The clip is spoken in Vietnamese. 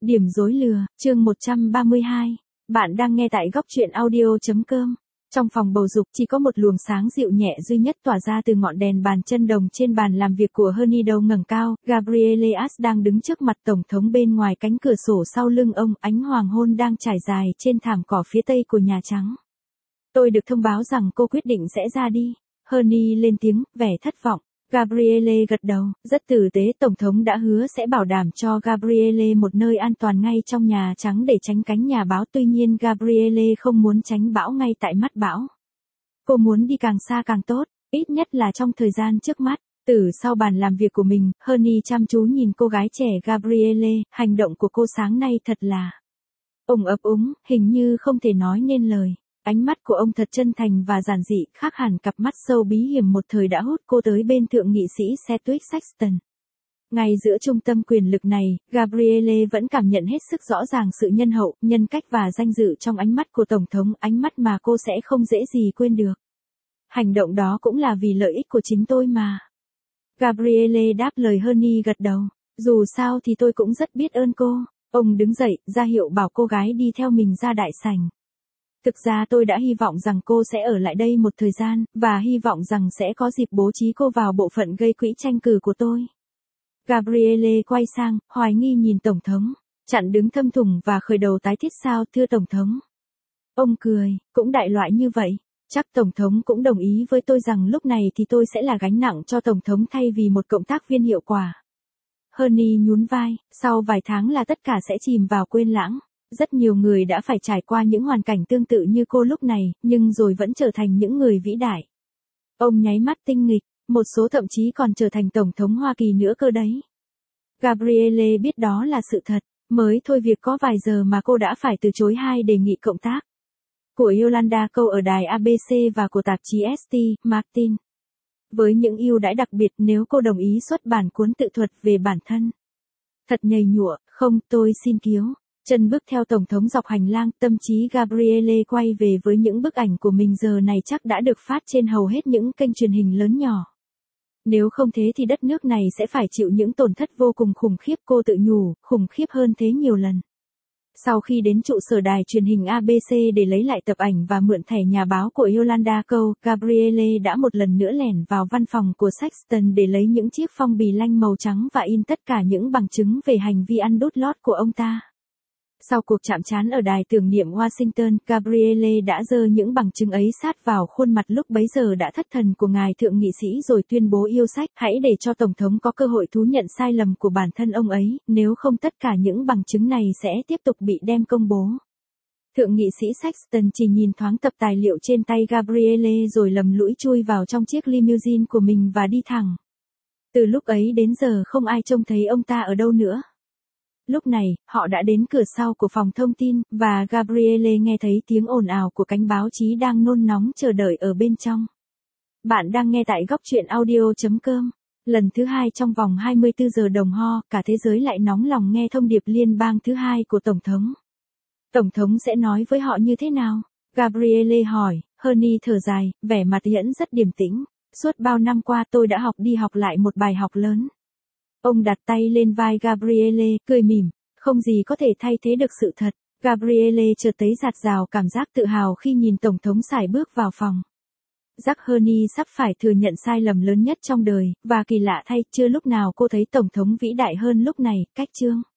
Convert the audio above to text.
Điểm rối lừa, chương 132. Bạn đang nghe tại góc truyện audio.com. Trong phòng bầu dục chỉ có một luồng sáng dịu nhẹ duy nhất tỏa ra từ ngọn đèn bàn chân đồng trên bàn làm việc của Honey đầu ngẩng cao. Gabrielle đang đứng trước mặt tổng thống bên ngoài cánh cửa sổ sau lưng ông, ánh hoàng hôn đang trải dài trên thảm cỏ phía tây của Nhà Trắng. Tôi được thông báo rằng cô quyết định sẽ ra đi. Honey lên tiếng, vẻ thất vọng. Gabrielle gật đầu, rất tử tế. Tổng thống đã hứa sẽ bảo đảm cho Gabrielle một nơi an toàn ngay trong Nhà Trắng để tránh cánh nhà bão. Tuy nhiên Gabrielle không muốn tránh bão ngay tại mắt bão. Cô muốn đi càng xa càng tốt, ít nhất là trong thời gian trước mắt. Từ sau bàn làm việc của mình, Honey chăm chú nhìn cô gái trẻ Gabrielle. Hành động của cô sáng nay thật là ấp úng, hình như không thể nói nên lời. Ánh mắt của ông thật chân thành và giản dị, khác hẳn cặp mắt sâu bí hiểm một thời đã hút cô tới bên thượng nghị sĩ Sedgwick Sexton. Ngay giữa trung tâm quyền lực này, Gabrielle vẫn cảm nhận hết sức rõ ràng sự nhân hậu, nhân cách và danh dự trong ánh mắt của Tổng thống, ánh mắt mà cô sẽ không dễ gì quên được. Hành động đó cũng là vì lợi ích của chính tôi mà. Gabrielle đáp lời Honey gật đầu. Dù sao thì tôi cũng rất biết ơn cô. Ông đứng dậy, ra hiệu bảo cô gái đi theo mình ra đại sảnh. Thực ra tôi đã hy vọng rằng cô sẽ ở lại đây một thời gian, và hy vọng rằng sẽ có dịp bố trí cô vào bộ phận gây quỹ tranh cử của tôi. Gabrielle quay sang, hoài nghi nhìn Tổng thống, chặn đứng thâm thủng và khởi đầu tái thiết sao thưa Tổng thống. Ông cười, cũng đại loại như vậy. Chắc Tổng thống cũng đồng ý với tôi rằng lúc này thì tôi sẽ là gánh nặng cho Tổng thống thay vì một cộng tác viên hiệu quả. Honey nhún vai, sau vài tháng là tất cả sẽ chìm vào quên lãng. Rất nhiều người đã phải trải qua những hoàn cảnh tương tự như cô lúc này, nhưng rồi vẫn trở thành những người vĩ đại. Ông nháy mắt tinh nghịch, một số thậm chí còn trở thành Tổng thống Hoa Kỳ nữa cơ đấy. Gabrielle biết đó là sự thật, mới thôi việc có vài giờ mà cô đã phải từ chối 2 đề nghị cộng tác. Của Yolanda Câu ở đài ABC và của tạp chí St. Martin. Với những ưu đãi đặc biệt nếu cô đồng ý xuất bản cuốn tự thuật về bản thân. Thật nhầy nhụa, không, tôi xin kiếu. Chân bước theo Tổng thống dọc hành lang, tâm trí Gabrielle quay về với những bức ảnh của mình giờ này chắc đã được phát trên hầu hết những kênh truyền hình lớn nhỏ. Nếu không thế thì đất nước này sẽ phải chịu những tổn thất vô cùng khủng khiếp, cô tự nhủ, khủng khiếp hơn thế nhiều lần. Sau khi đến trụ sở đài truyền hình ABC để lấy lại tập ảnh và mượn thẻ nhà báo của Yolanda Câu, Gabrielle đã một lần nữa lẻn vào văn phòng của Sexton để lấy những chiếc phong bì lanh màu trắng và in tất cả những bằng chứng về hành vi ăn đút lót của ông ta. Sau cuộc chạm trán ở đài tưởng niệm Washington, Gabrielle đã giơ những bằng chứng ấy sát vào khuôn mặt lúc bấy giờ đã thất thần của ngài thượng nghị sĩ rồi tuyên bố yêu sách, hãy để cho Tổng thống có cơ hội thú nhận sai lầm của bản thân ông ấy, nếu không tất cả những bằng chứng này sẽ tiếp tục bị đem công bố. Thượng nghị sĩ Sexton chỉ nhìn thoáng tập tài liệu trên tay Gabrielle rồi lầm lũi chui vào trong chiếc limousine của mình và đi thẳng. Từ lúc ấy đến giờ không ai trông thấy ông ta ở đâu nữa. Lúc này, họ đã đến cửa sau của phòng thông tin, và Gabrielle nghe thấy tiếng ồn ào của cánh báo chí đang nôn nóng chờ đợi ở bên trong. Bạn đang nghe tại góc truyện audio.com. Lần thứ 2 trong vòng 24 giờ đồng hồ, cả thế giới lại nóng lòng nghe thông điệp liên bang thứ 2 của Tổng thống. Tổng thống sẽ nói với họ như thế nào? Gabrielle hỏi. Honey thở dài, vẻ mặt nhẫn rất điềm tĩnh. Suốt bao năm qua tôi đã học đi học lại một bài học lớn. Ông đặt tay lên vai Gabrielle, cười mỉm, không gì có thể thay thế được sự thật. Gabrielle chợt thấy dạt dào cảm giác tự hào khi nhìn Tổng thống sải bước vào phòng. Honey sắp phải thừa nhận sai lầm lớn nhất trong đời, và kỳ lạ thay, chưa lúc nào cô thấy Tổng thống vĩ đại hơn lúc này, cách chương.